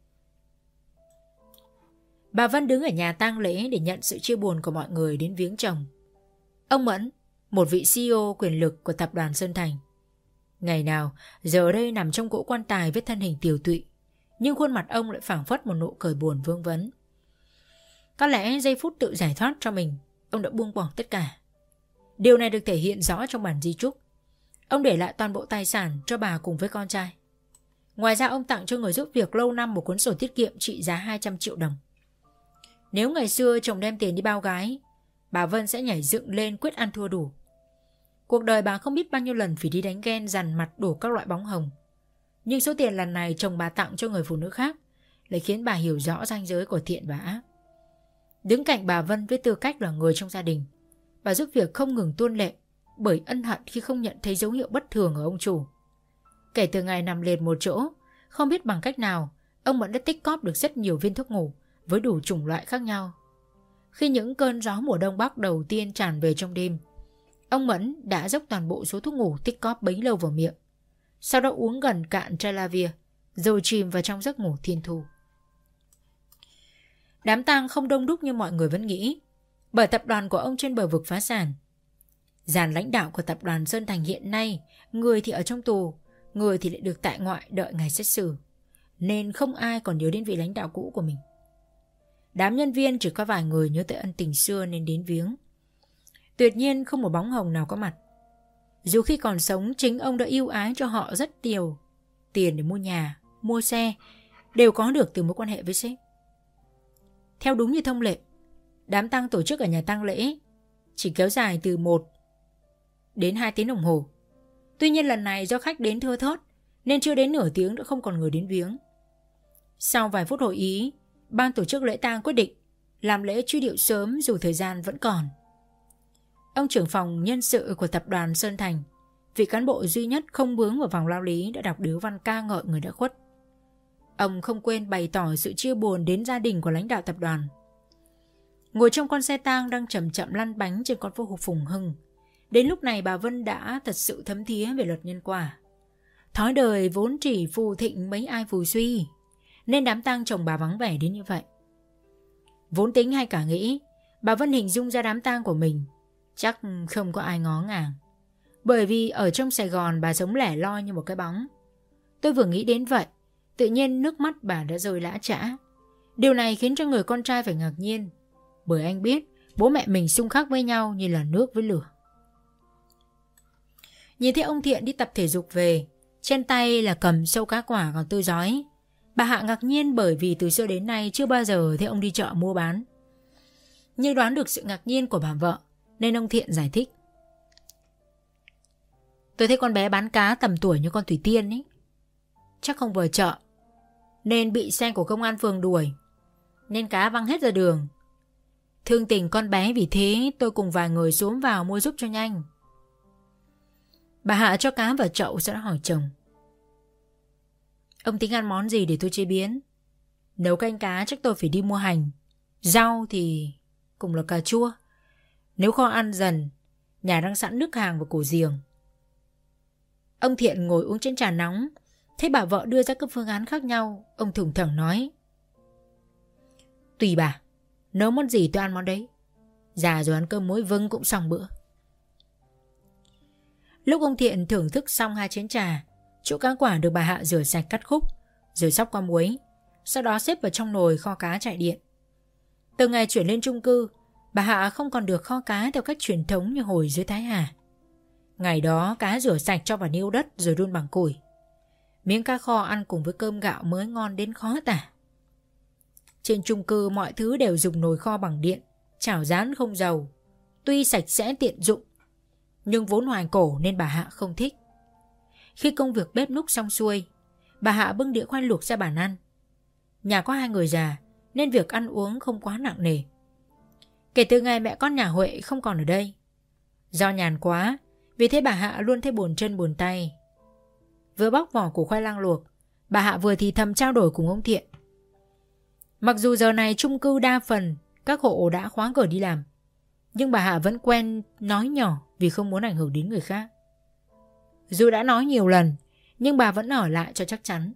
Bà Vân đứng ở nhà tang lễ để nhận sự chia buồn của mọi người đến viếng chồng. Ông Mẫn, một vị xê e ô quyền lực của tập đoàn Sơn Thành, ngày nào giờ đây nằm trong cỗ quan tài với thân hình tiều tụy, nhưng khuôn mặt ông lại phảng phất một nụ cười buồn vương vấn. Có lẽ giây phút tự giải thoát cho mình, ông đã buông bỏ tất cả. Điều này được thể hiện rõ trong bản di chúc. Ông để lại toàn bộ tài sản cho bà cùng với con trai. Ngoài ra ông tặng cho người giúp việc lâu năm một cuốn sổ tiết kiệm trị giá hai trăm triệu đồng. Nếu ngày xưa chồng đem tiền đi bao gái, bà Vân sẽ nhảy dựng lên quyết ăn thua đủ. Cuộc đời bà không biết bao nhiêu lần phải đi đánh ghen dằn mặt đổ các loại bóng hồng. Nhưng số tiền lần này chồng bà tặng cho người phụ nữ khác lại khiến bà hiểu rõ ranh giới của thiện và ác. Đứng cạnh bà Vân với tư cách là người trong gia đình, bà giúp việc không ngừng tuôn lệ bởi ân hận khi không nhận thấy dấu hiệu bất thường ở ông chủ. Kể từ ngày nằm liệt một chỗ, không biết bằng cách nào, ông Mẫn đã tích cóp được rất nhiều viên thuốc ngủ với đủ chủng loại khác nhau. Khi những cơn gió mùa đông bắc đầu tiên tràn về trong đêm, ông Mẫn đã dốc toàn bộ số thuốc ngủ tích cóp bấy lâu vào miệng, sau đó uống gần cạn Trelavir rồi chìm vào trong giấc ngủ thiên thu. Đám tang không đông đúc như mọi người vẫn nghĩ. Bởi tập đoàn của ông trên bờ vực phá sản. Dàn lãnh đạo của tập đoàn Sơn Thành hiện nay, người thì ở trong tù, người thì lại được tại ngoại đợi ngày xét xử, nên không ai còn nhớ đến vị lãnh đạo cũ của mình. Đám nhân viên chỉ có vài người nhớ tới ân tình xưa nên đến viếng. Tuyệt nhiên không một bóng hồng nào có mặt. Dù khi còn sống, chính ông đã ưu ái cho họ rất nhiều tiền để mua nhà, mua xe, đều có được từ mối quan hệ với sếp. Theo đúng như thông lệ, đám tang tổ chức ở nhà tang lễ chỉ kéo dài từ một đến hai tiếng đồng hồ. Tuy nhiên lần này do khách đến thưa thớt nên chưa đến nửa tiếng đã không còn người đến viếng. Sau vài phút hội ý, ban tổ chức lễ tang quyết định làm lễ truy điệu sớm dù thời gian vẫn còn. Ông trưởng phòng nhân sự của tập đoàn Sơn Thành, vị cán bộ duy nhất không vướng vào vòng lao lý, đã đọc điếu văn ca ngợi người đã khuất. Ông không quên bày tỏ sự chia buồn đến gia đình của lãnh đạo tập đoàn. Ngồi trong con xe tang đang chậm chậm lăn bánh trên con phố Phùng Hưng, đến lúc này bà Vân đã thật sự thấm thía về luật nhân quả. Thói đời vốn chỉ phù thịnh mấy ai phù suy, nên đám tang chồng bà vắng vẻ đến như vậy. Vốn tính hay cả nghĩ, bà Vân hình dung ra đám tang của mình chắc không có ai ngó ngàng, bởi vì ở trong Sài Gòn bà sống lẻ loi như một cái bóng. Tôi vừa nghĩ đến vậy, tự nhiên nước mắt bà đã rơi lã chã. Điều này khiến cho người con trai phải ngạc nhiên, bởi anh biết bố mẹ mình xung khắc với nhau như là nước với lửa. Nhìn thấy ông Thiện đi tập thể dục về, trên tay là cầm sâu cá quả còn tươi rói, bà Hạ ngạc nhiên bởi vì từ xưa đến nay chưa bao giờ thấy ông đi chợ mua bán. Nhưng đoán được sự ngạc nhiên của bà vợ nên ông Thiện giải thích. Tôi thấy con bé bán cá tầm tuổi như con Thủy Tiên ấy, chắc không vừa chợ nên bị xe của công an phường đuổi, nên cá văng hết ra đường. Thương tình con bé, vì thế tôi cùng vài người xuống vào mua giúp cho nhanh. Bà Hạ cho cá vào chậu sau đó hỏi chồng. Ông tính ăn món gì để tôi chế biến? Nấu canh cá chắc tôi phải đi mua hành. Rau thì cùng là cà chua. Nếu kho ăn dần, nhà đang sẵn nước hàng và củ giềng. Ông Thiện ngồi uống chén trà nóng, thấy bà vợ đưa ra các phương án khác nhau, ông thủng thẳng nói. Tùy bà, nấu món gì tôi ăn món đấy. Già rồi ăn cơm muối vừng cũng xong bữa. Lúc ông Thiện thưởng thức xong hai chén trà, chỗ cá quả được bà Hạ rửa sạch cắt khúc, rồi xóc qua muối, sau đó xếp vào trong nồi kho cá chạy điện. Từ ngày chuyển lên chung cư, bà Hạ không còn được kho cá theo cách truyền thống như hồi dưới Thái Hà. Ngày đó cá rửa sạch cho vào niêu đất rồi đun bằng củi. Miếng cá kho ăn cùng với cơm gạo mới ngon đến khó tả. Trên chung cư mọi thứ đều dùng nồi kho bằng điện, chảo rán không dầu. Tuy sạch sẽ tiện dụng, nhưng vốn hoài cổ nên bà Hạ không thích. Khi công việc bếp núc xong xuôi, bà Hạ bưng đĩa khoai luộc ra bàn ăn. Nhà có hai người già nên việc ăn uống không quá nặng nề. Kể từ ngày mẹ con nhà Huệ không còn ở đây, do nhàn quá, vì thế bà Hạ luôn thấy buồn chân buồn tay. Vừa bóc vỏ củ khoai lang luộc, bà Hạ vừa thì thầm trao đổi cùng ông Thiện. Mặc dù giờ này chung cư đa phần các hộ đã khóa cửa đi làm, nhưng bà Hạ vẫn quen nói nhỏ vì không muốn ảnh hưởng đến người khác. Dù đã nói nhiều lần, nhưng bà vẫn ở lại cho chắc chắn.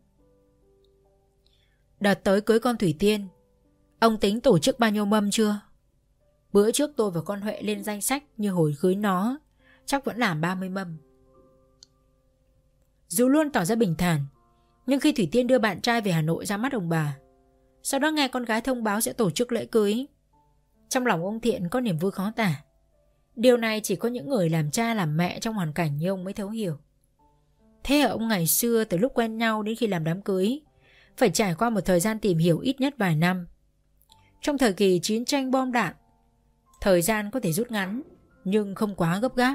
Đợt tới cưới con Thủy Tiên, ông tính tổ chức bao nhiêu mâm chưa? Bữa trước tôi và con Huệ lên danh sách như hồi cưới nó, chắc vẫn làm ba mươi mâm. Dù luôn tỏ ra bình thản, nhưng khi Thủy Tiên đưa bạn trai về Hà Nội ra mắt ông bà, sau đó nghe con gái thông báo sẽ tổ chức lễ cưới, trong lòng ông Thiện có niềm vui khó tả. Điều này chỉ có những người làm cha làm mẹ trong hoàn cảnh như ông mới thấu hiểu. Thế ở ông ngày xưa, từ lúc quen nhau đến khi làm đám cưới, phải trải qua một thời gian tìm hiểu ít nhất vài năm. Trong thời kỳ chiến tranh bom đạn, thời gian có thể rút ngắn, nhưng không quá gấp gáp.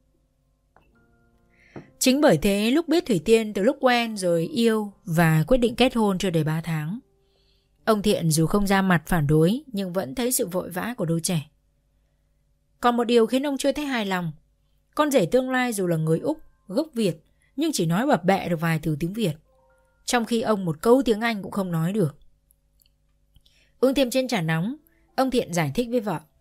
Chính bởi thế lúc biết Thủy Tiên từ lúc quen rồi yêu và quyết định kết hôn chưa đầy ba tháng, ông Thiện dù không ra mặt phản đối nhưng vẫn thấy sự vội vã của đôi trẻ. Còn một điều khiến ông chưa thấy hài lòng, con rể tương lai dù là người Úc, gốc Việt, nhưng chỉ nói bập bẹ được vài từ tiếng Việt, trong khi ông một câu tiếng Anh cũng không nói được. Uống thêm chén trà nóng, ông Thiện giải thích với vợ.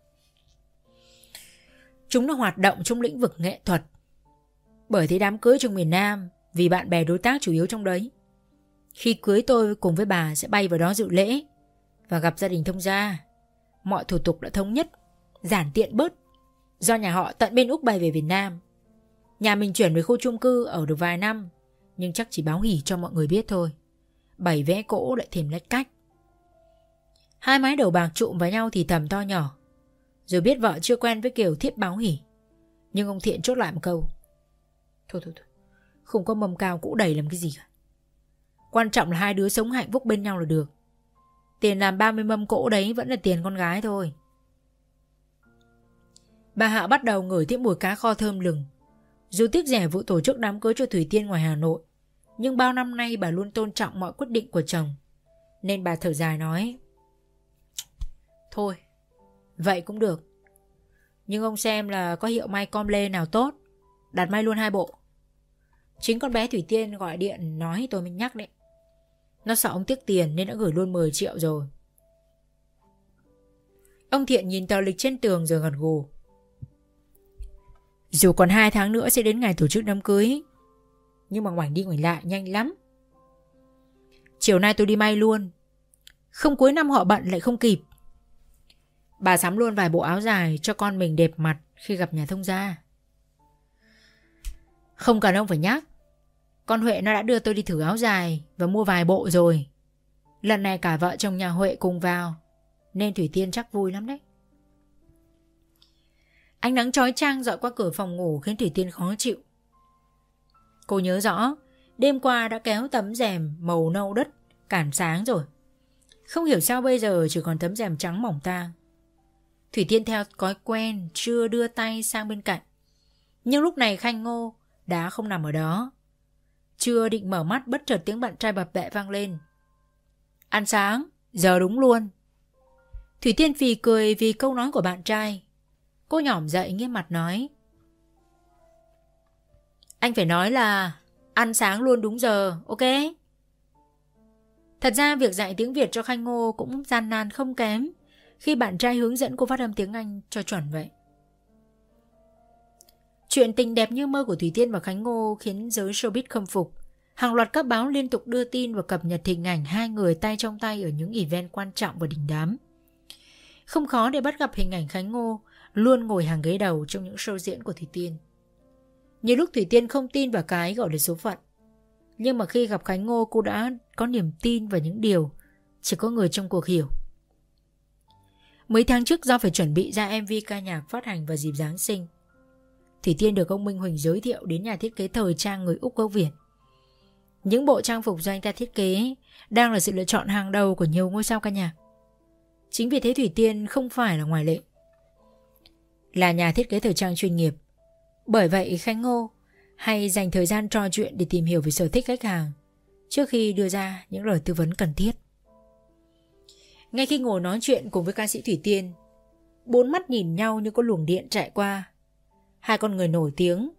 Chúng nó hoạt động trong lĩnh vực nghệ thuật. Bởi thế đám cưới trong miền Nam vì bạn bè đối tác chủ yếu trong đấy. Khi cưới tôi cùng với bà sẽ bay vào đó dự lễ và gặp gia đình thông gia. Mọi thủ tục đã thống nhất giản tiện bớt. Do nhà họ tận bên Úc bay về Việt Nam. Nhà mình chuyển về khu chung cư ở được vài năm, nhưng chắc chỉ báo hỉ cho mọi người biết thôi. Bày vẽ cỗ lại thêm lách cách. Hai mái đầu bạc trụm vào nhau thì thầm to nhỏ. Rồi biết vợ chưa quen với kiểu thiếp báo hỉ. Nhưng ông Thiện chốt lại một câu: Thôi thôi thôi, không có mâm cao cỗ đầy làm cái gì cả. Quan trọng là hai đứa sống hạnh phúc bên nhau là được. Tiền làm ba mươi mâm cỗ đấy vẫn là tiền con gái thôi. Bà Hạ bắt đầu ngửi thấy mùi cá kho thơm lừng. Dù tiếc rẻ vụ tổ chức đám cưới cho Thủy Tiên ngoài Hà Nội, nhưng bao năm nay bà luôn tôn trọng mọi quyết định của chồng. Nên bà thở dài nói: Thôi, vậy cũng được. Nhưng ông xem là có hiệu may com lê nào tốt, đặt may luôn hai bộ. Chính con bé Thủy Tiên gọi điện nói tôi mới nhắc đấy. Nó sợ ông tiếc tiền nên đã gửi luôn mười triệu rồi. Ông Thiện nhìn tờ lịch trên tường rồi gật gù. Dù còn hai tháng nữa sẽ đến ngày tổ chức đám cưới, nhưng mà ngoảnh đi ngoảnh lại nhanh lắm. Chiều nay tôi đi may luôn, không cuối năm họ bận lại không kịp. Bà sắm luôn vài bộ áo dài cho con mình đẹp mặt khi gặp nhà thông gia. Không cần ông phải nhắc, con Huệ nó đã đưa tôi đi thử áo dài và mua vài bộ rồi. Lần này cả vợ chồng nhà Huệ cùng vào, nên Thủy Tiên chắc vui lắm đấy. Ánh nắng chói chang rọi qua cửa phòng ngủ khiến Thủy Tiên khó chịu. Cô nhớ rõ đêm qua đã kéo tấm rèm màu nâu đất cản sáng rồi. Không hiểu sao bây giờ chỉ còn tấm rèm trắng mỏng tang. Thủy Tiên theo thói quen chưa đưa tay sang bên cạnh. Nhưng lúc này Khanh Ngô đã không nằm ở đó. Chưa định mở mắt bất chợt tiếng bạn trai bập bẹ vang lên: Ăn sáng, giờ đúng luôn. Thủy Tiên phì cười vì câu nói của bạn trai. Cô nhỏm dậy nghiêm mặt nói: Anh phải nói là ăn sáng luôn đúng giờ, ok? Thật ra việc dạy tiếng Việt cho Khanh Ngô cũng gian nan không kém khi bạn trai hướng dẫn cô phát âm tiếng Anh cho chuẩn vậy. Chuyện tình đẹp như mơ của Thủy Tiên và Khánh Ngô khiến giới showbiz khâm phục. Hàng loạt các báo liên tục đưa tin và cập nhật hình ảnh hai người tay trong tay ở những event quan trọng và đình đám. Không khó để bắt gặp hình ảnh Khánh Ngô luôn ngồi hàng ghế đầu trong những show diễn của Thủy Tiên. Nhiều lúc Thủy Tiên không tin vào cái gọi là số phận, nhưng mà khi gặp Khánh Ngô cô đã có niềm tin vào những điều chỉ có người trong cuộc hiểu. Mấy tháng trước do phải chuẩn bị ra em vê ca nhạc phát hành vào dịp Giáng sinh, Thủy Tiên được ông Minh Huỳnh giới thiệu đến nhà thiết kế thời trang người Úc gốc Việt. Những bộ trang phục do anh ta thiết kế đang là sự lựa chọn hàng đầu của nhiều ngôi sao ca nhạc. Chính vì thế Thủy Tiên không phải là ngoại lệ. Là nhà thiết kế thời trang chuyên nghiệp, bởi vậy Khánh Ngô hay dành thời gian trò chuyện để tìm hiểu về sở thích khách hàng trước khi đưa ra những lời tư vấn cần thiết. Ngay khi ngồi nói chuyện cùng với ca sĩ Thủy Tiên, bốn mắt nhìn nhau như có luồng điện chạy qua. Hai con người nổi tiếng.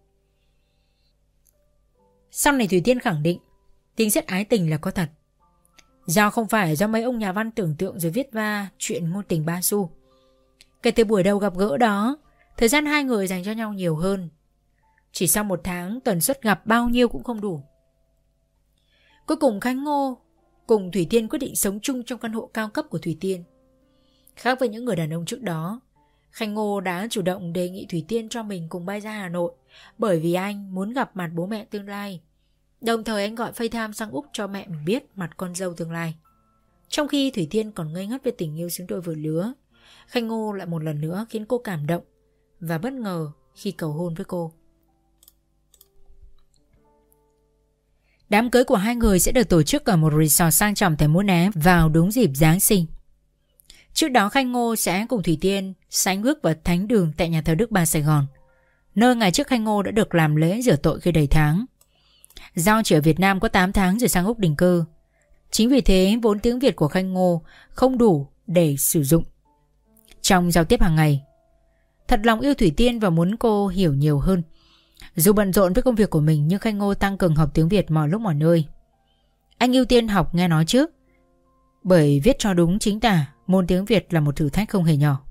Sau này Thủy Tiên khẳng định tính chất ái tình là có thật. Do không phải do mấy ông nhà văn tưởng tượng rồi viết va chuyện ngôn tình ba xu. Kể từ buổi đầu gặp gỡ đó, thời gian hai người dành cho nhau nhiều hơn. Chỉ sau một tháng, tần suất gặp bao nhiêu cũng không đủ. Cuối cùng Khánh Ngô cùng Thủy Tiên quyết định sống chung trong căn hộ cao cấp của Thủy Tiên. Khác với những người đàn ông trước đó, Khánh Ngô đã chủ động đề nghị Thủy Tiên cho mình cùng bay ra Hà Nội, bởi vì anh muốn gặp mặt bố mẹ tương lai. Đồng thời anh gọi FaceTime sang Úc cho mẹ mình biết mặt con dâu tương lai. Trong khi Thủy Tiên còn ngây ngất về tình yêu xứng đôi vừa lứa, Khánh Ngô lại một lần nữa khiến cô cảm động và bất ngờ khi cầu hôn với cô. Đám cưới của hai người sẽ được tổ chức ở một resort sang trọng tại Mũi Né vào đúng dịp Giáng sinh. Trước đó Khánh Ngô sẽ cùng Thủy Tiên sánh bước vào thánh đường tại nhà thờ Đức Bà Sài Gòn, nơi ngày trước Khánh Ngô đã được làm lễ rửa tội khi đầy tháng. Do chỉ ở Việt Nam có tám tháng rồi sang Úc định cư, chính vì thế vốn tiếng Việt của Khánh Ngô không đủ để sử dụng trong giao tiếp hàng ngày. Thật lòng yêu Thủy Tiên và muốn cô hiểu nhiều hơn. Dù bận rộn với công việc của mình nhưng Khánh Ngô tăng cường học tiếng Việt mọi lúc mọi nơi. Anh ưu tiên học nghe nói trước, bởi viết cho đúng chính tả, môn tiếng Việt là một thử thách không hề nhỏ.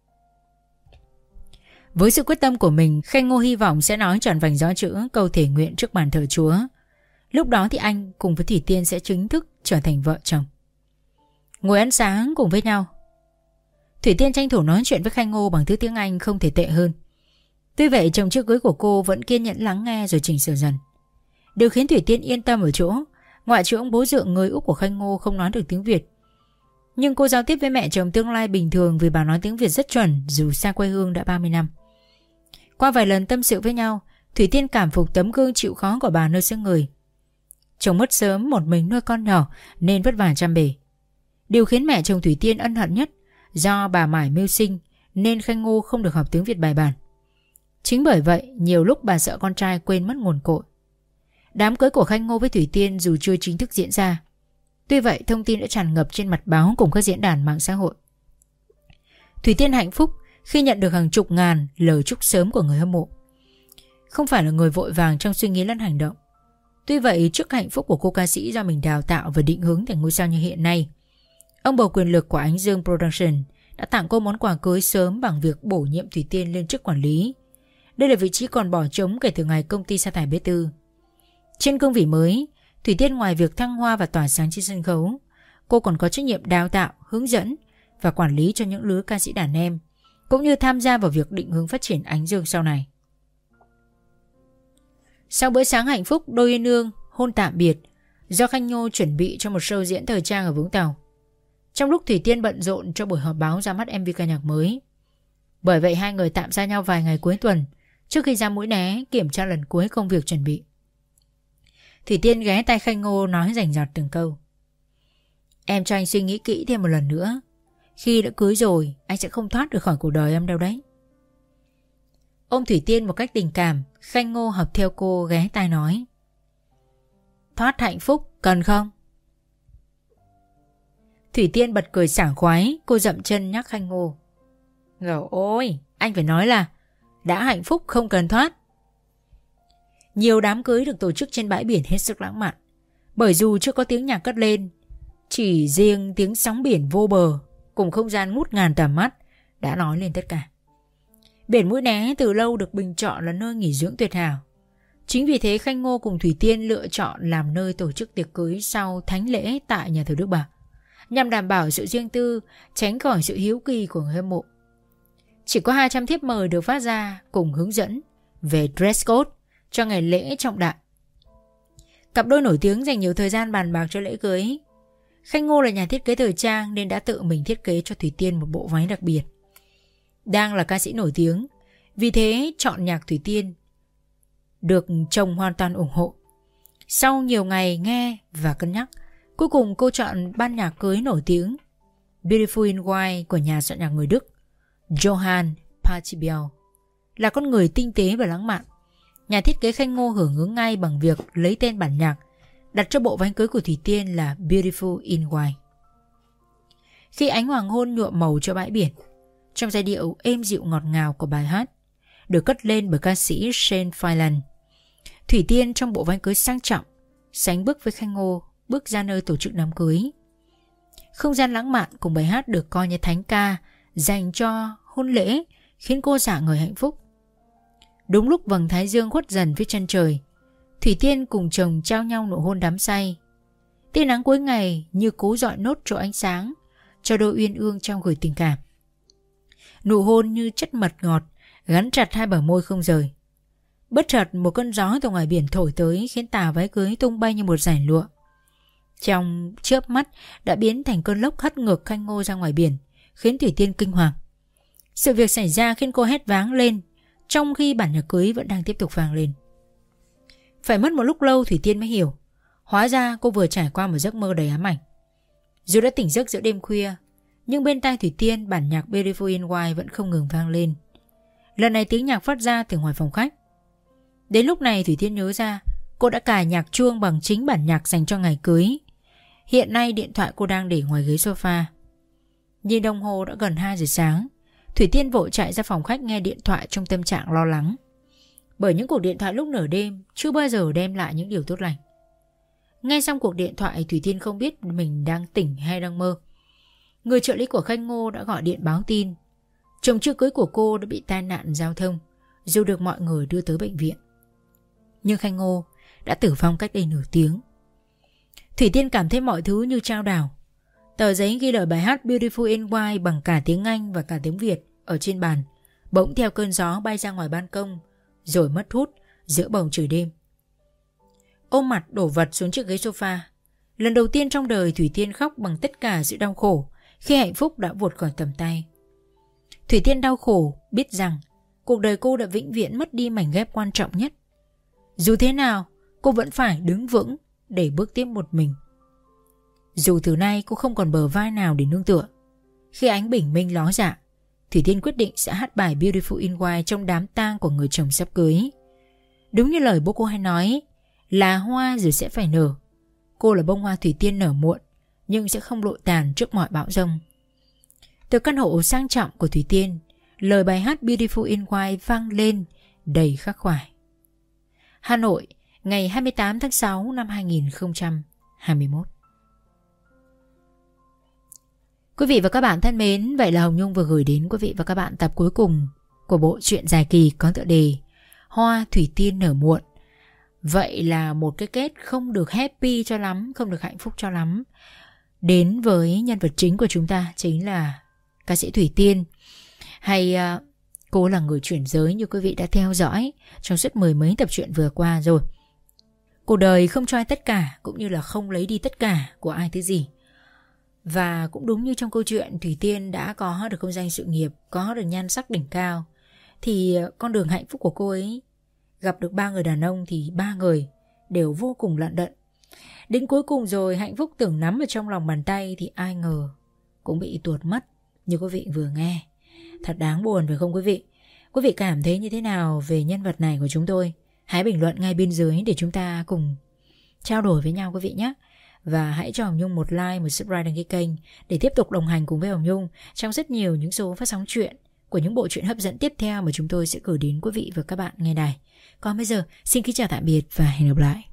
Với sự quyết tâm của mình, Khánh Ngô hy vọng sẽ nói trọn vành rõ chữ câu thể nguyện trước bàn thờ Chúa. Lúc đó thì anh cùng với Thủy Tiên sẽ chính thức trở thành vợ chồng, ngồi ăn sáng cùng với nhau. Thủy Tiên tranh thủ nói chuyện với Khanh Ngô bằng thứ tiếng Anh không thể tệ hơn. Tuy vậy chồng trước cưới của cô vẫn kiên nhẫn lắng nghe rồi chỉnh sửa dần. Điều khiến Thủy Tiên yên tâm ở chỗ, ngoại trừ ông bố dượng người Úc của Khanh Ngô không nói được tiếng Việt, nhưng cô giao tiếp với mẹ chồng tương lai bình thường vì bà nói tiếng Việt rất chuẩn dù xa quê hương đã ba mươi năm. Qua vài lần tâm sự với nhau, Thủy Tiên cảm phục tấm gương chịu khó của bà nơi xứ người. Chồng mất sớm một mình nuôi con nhỏ nên vất vả chăm bề. Điều khiến mẹ chồng Thủy Tiên ân hận nhất, do bà mải mưu sinh nên Khanh Ngô không được học tiếng Việt bài bản. Chính bởi vậy nhiều lúc bà sợ con trai quên mất nguồn cội. Đám cưới của Khanh Ngô với Thủy Tiên dù chưa chính thức diễn ra, tuy vậy thông tin đã tràn ngập trên mặt báo cùng các diễn đàn mạng xã hội. Thủy Tiên hạnh phúc khi nhận được hàng chục ngàn lời chúc sớm của người hâm mộ. Không phải là người vội vàng trong suy nghĩ lẫn hành động. Tuy vậy trước hạnh phúc của cô ca sĩ do mình đào tạo và định hướng thành ngôi sao như hiện nay, ông bầu quyền lực của Ánh Dương Production đã tặng cô món quà cưới sớm bằng việc bổ nhiệm Thủy Tiên lên chức quản lý. Đây là vị trí còn bỏ trống kể từ ngày công ty sa thải bé Tư. Trên cương vị mới, Thủy Tiên ngoài việc thăng hoa và tỏa sáng trên sân khấu, cô còn có trách nhiệm đào tạo, hướng dẫn và quản lý cho những lứa ca sĩ đàn em, cũng như tham gia vào việc định hướng phát triển Ánh Dương sau này. Sau bữa sáng hạnh phúc đôi uyên ương hôn tạm biệt do Khanh Ngô chuẩn bị cho một show diễn thời trang ở Vũng Tàu, trong lúc Thủy Tiên bận rộn cho buổi họp báo ra mắt em vê ca nhạc mới. Bởi vậy hai người tạm xa nhau vài ngày cuối tuần trước khi ra Mũi Né kiểm tra lần cuối công việc chuẩn bị. Thủy Tiên ghé tai Khanh Ngô nói rành rọt từng câu. Em cho anh suy nghĩ kỹ thêm một lần nữa. Khi đã cưới rồi, anh sẽ không thoát được khỏi cuộc đời em đâu đấy. Ôm Thủy Tiên một cách tình cảm, Khanh Ngô học theo cô ghé tai nói. Thoát hạnh phúc cần không? Thủy Tiên bật cười sảng khoái, cô dậm chân nhắc Khanh Ngô. Ngờ ôi, anh phải nói là đã hạnh phúc không cần thoát. Nhiều đám cưới được tổ chức trên bãi biển hết sức lãng mạn, bởi dù chưa có tiếng nhạc cất lên, chỉ riêng tiếng sóng biển vô bờ cùng không gian ngút ngàn tầm mắt đã nói lên tất cả. Biển Mũi Né từ lâu được bình chọn là nơi nghỉ dưỡng tuyệt hảo. Chính vì thế Khanh Ngô cùng Thủy Tiên lựa chọn làm nơi tổ chức tiệc cưới sau thánh lễ tại nhà thờ Đức Bà, nhằm đảm bảo sự riêng tư, tránh khỏi sự hiếu kỳ của người hâm mộ. Chỉ có hai trăm thiếp mời được phát ra cùng hướng dẫn về dress code cho ngày lễ trọng đại. Cặp đôi nổi tiếng dành nhiều thời gian bàn bạc cho lễ cưới. Khanh Ngô là nhà thiết kế thời trang nên đã tự mình thiết kế cho Thủy Tiên một bộ váy đặc biệt. Đang là ca sĩ nổi tiếng, vì thế chọn nhạc Thủy Tiên được chồng hoàn toàn ủng hộ. Sau nhiều ngày nghe và cân nhắc, cuối cùng cô chọn ban nhạc cưới nổi tiếng Beautiful in White của nhà soạn nhạc người Đức Johann Pachelbel. Là con người tinh tế và lãng mạn, nhà thiết kế Khanh Ngô hưởng ứng ngay bằng việc lấy tên bản nhạc đặt cho bộ váy cưới của Thủy Tiên là Beautiful in White. Khi ánh hoàng hôn nhuộm màu cho bãi biển, trong giai điệu êm dịu ngọt ngào của bài hát được cất lên bởi ca sĩ Shane Filan, Thủy Tiên trong bộ váy cưới sang trọng sánh bước với Khanh Ngô bước ra nơi tổ chức đám cưới. Không gian lãng mạn cùng bài hát được coi như thánh ca dành cho hôn lễ khiến cô rạng ngời hạnh phúc. Đúng lúc vầng thái dương khuất dần phía chân trời, Thủy Tiên cùng chồng trao nhau nụ hôn đắm say. Tia nắng cuối ngày như cố dọi nốt chỗ ánh sáng cho đôi uyên ương trong gửi tình cảm. Nụ hôn như chất mật ngọt gắn chặt hai bờ môi không rời. Bất chợt một cơn gió từ ngoài biển thổi tới khiến tà váy cưới tung bay như một dải lụa. Trong chớp mắt đã biến thành cơn lốc hất ngược Khanh Ngô ra ngoài biển, khiến Thủy Tiên kinh hoàng. Sự việc xảy ra khiến cô hét váng lên, trong khi bản nhạc cưới vẫn đang tiếp tục vang lên. Phải mất một lúc lâu Thủy Tiên mới hiểu, hóa ra cô vừa trải qua một giấc mơ đầy ám ảnh. Dù đã tỉnh giấc giữa đêm khuya, nhưng bên tai Thủy Tiên bản nhạc Beautiful in White vẫn không ngừng vang lên. Lần này tiếng nhạc phát ra từ ngoài phòng khách. Đến lúc này Thủy Tiên nhớ ra cô đã cài nhạc chuông bằng chính bản nhạc dành cho ngày cưới. Hiện nay điện thoại cô đang để ngoài ghế sofa. Nhìn đồng hồ đã gần hai giờ sáng, Thủy Tiên vội chạy ra phòng khách nghe điện thoại trong tâm trạng lo lắng. Bởi những cuộc điện thoại lúc nửa đêm chưa bao giờ đem lại những điều tốt lành. Nghe xong cuộc điện thoại, Thủy Tiên không biết mình đang tỉnh hay đang mơ. Người trợ lý của Khanh Ngô đã gọi điện báo tin chồng chưa cưới của cô đã bị tai nạn giao thông, dù được mọi người đưa tới bệnh viện. Nhưng Khanh Ngô đã tử vong cách đây nửa tiếng. Thủy Tiên cảm thấy mọi thứ như trao đảo. Tờ giấy ghi lời bài hát Beautiful in White bằng cả tiếng Anh và cả tiếng Việt ở trên bàn bỗng theo cơn gió bay ra ngoài ban công, rồi mất hút giữa bầu trời đêm. Ôm mặt đổ vật xuống chiếc ghế sofa. Lần đầu tiên trong đời Thủy Tiên khóc bằng tất cả sự đau khổ khi hạnh phúc đã vụt khỏi tầm tay. Thủy Tiên đau khổ biết rằng cuộc đời cô đã vĩnh viễn mất đi mảnh ghép quan trọng nhất. Dù thế nào, cô vẫn phải đứng vững để bước tiếp một mình. Dù từ nay cô không còn bờ vai nào để nương tựa. Khi ánh bình minh ló dạng, Thủy Tiên quyết định sẽ hát bài Beautiful in White trong đám tang của người chồng sắp cưới. Đúng như lời bố cô hay nói, là hoa rồi sẽ phải nở. Cô là bông hoa Thủy Tiên nở muộn, nhưng sẽ không lộ tàn trước mọi bão giông. Từ căn hộ sang trọng của Thủy Tiên, lời bài hát Beautiful in White vang lên đầy khắc khoải. Hà Nội, ngày hai mươi tám tháng sáu năm hai nghìn không trăm hai mươi mốt. Quý vị và các bạn thân mến, vậy là Hồng Nhung vừa gửi đến quý vị và các bạn tập cuối cùng của bộ truyện dài kỳ có tựa đề Hoa Thủy Tiên nở muộn. Vậy là một cái kết không được happy cho lắm, không được hạnh phúc cho lắm, đến với nhân vật chính của chúng ta, chính là ca sĩ Thủy Tiên. Hay uh, cô là người chuyển giới như quý vị đã theo dõi trong suốt mười mấy tập truyện vừa qua rồi. Cuộc đời không cho ai tất cả, cũng như là không lấy đi tất cả của ai thứ gì. Và cũng đúng như trong câu chuyện, Thủy Tiên đã có được công danh sự nghiệp, có được nhan sắc đỉnh cao, thì con đường hạnh phúc của cô ấy gặp được ba người đàn ông thì ba người đều vô cùng lận đận. Đến cuối cùng rồi, hạnh phúc tưởng nắm ở trong lòng bàn tay thì ai ngờ cũng bị tuột mất như quý vị vừa nghe. Thật đáng buồn phải không quý vị? Quý vị cảm thấy như thế nào về nhân vật này của chúng tôi? Hãy bình luận ngay bên dưới để chúng ta cùng trao đổi với nhau quý vị nhé. Và hãy cho Hồng Nhung một like, một subscribe đăng ký kênh để tiếp tục đồng hành cùng với Hồng Nhung trong rất nhiều những số phát sóng truyện của những bộ truyện hấp dẫn tiếp theo mà chúng tôi sẽ gửi đến quý vị và các bạn nghe đài. Còn bây giờ, xin kính chào tạm biệt và hẹn gặp lại.